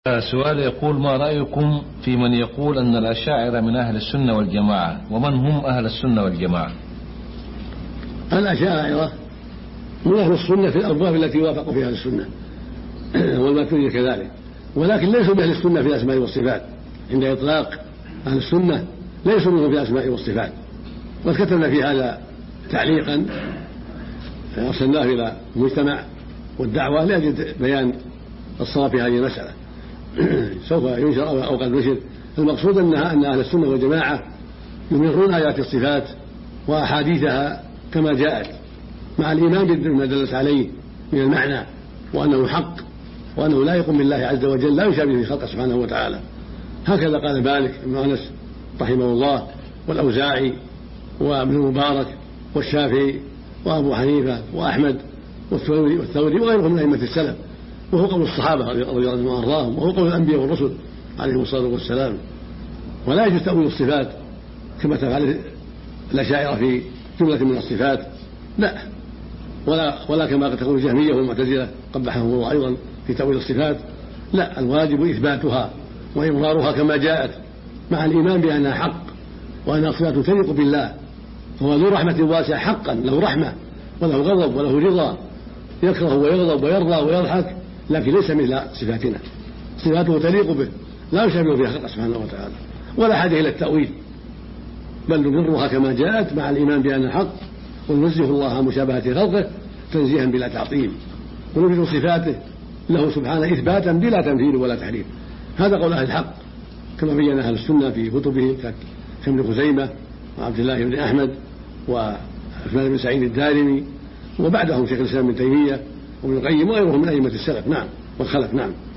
سؤال يقول: ما رأيكم في من يقول أن الأشاعرة من أهل السنة والجماعة؟ ومن هم أهل السنة والجماعة؟ الأشاعرة من أهل السنة في الأبواب التي وافقوا فيها السنة والماتريدية كذلك، ولكن ليسوا من أهل السنة في الأسماء والصفات. عند إطلاق أهل السنة ليسوا منهم في الأسماء والصفات. وكتبنا في هذا تعليقا أرسلناه إلى المجتمع والدعوة لأجل بيان الصواب في هذه المسألة. سوف ينشر أو قد نشر. المقصود أن أهل السنة والجماعة يمرون آيات الصفات وأحاديثها كما جاءت، مع الإيمان بما دلت عليه من المعنى، وأنه حق، وأنه لا يقوم بالله عز وجل، لا يشابه في خلقه سبحانه وتعالى. هكذا قال مالك بن أنس رحمه الله، والأوزاعي، وابن المبارك، والشافعي، وأبو حنيفة، وأحمد، والثوري وغيرهم من أئمة السلف. وهو قول الصحابة رضي الله عنهم وأرضاهم، وهو قول الأنبياء والرسل عليهم الصلاة والسلام. ولا يجوز تأويل الصفات كما تفعل الأشاعرة في جملة من الصفات، لا، ولا كما تقول الجهمية والمعتزلة قبحهم الله أيضا في تأويل الصفات. لا، الواجب إثباتها وإمرارها كما جاءت، مع الإيمان بأنها حق، وأنها صفات تليق بالله. هو ذو رحمة واسعة حقا، له رحمة وله غضب وله رضا، يكره ويغضب ويرضى ويضحك، لكن ليس مثل صفاتنا. صفاته تليق به، لا يشابه فيها خلقه سبحانه وتعالى، ولا حاجة إلى التأويل، بل نمرها كما جاءت مع الإيمان بأنها حق، وننزه الله عن مشابهة خلقه تنزيها بلا تعطيل، ونثبت صفاته له سبحانه إثباتا بلا تمثيل ولا تحريف. هذا قول أهل الحق كما بين أهل السنة في كتبهم كابن خزيمة وعبد الله بن أحمد وعثمان بن سعيد الدارمي، وبعدهم شيخ الإسلام ابن تيمية وابن القيم وغيرهم من أئمة السلف. نعم، والخلف. نعم.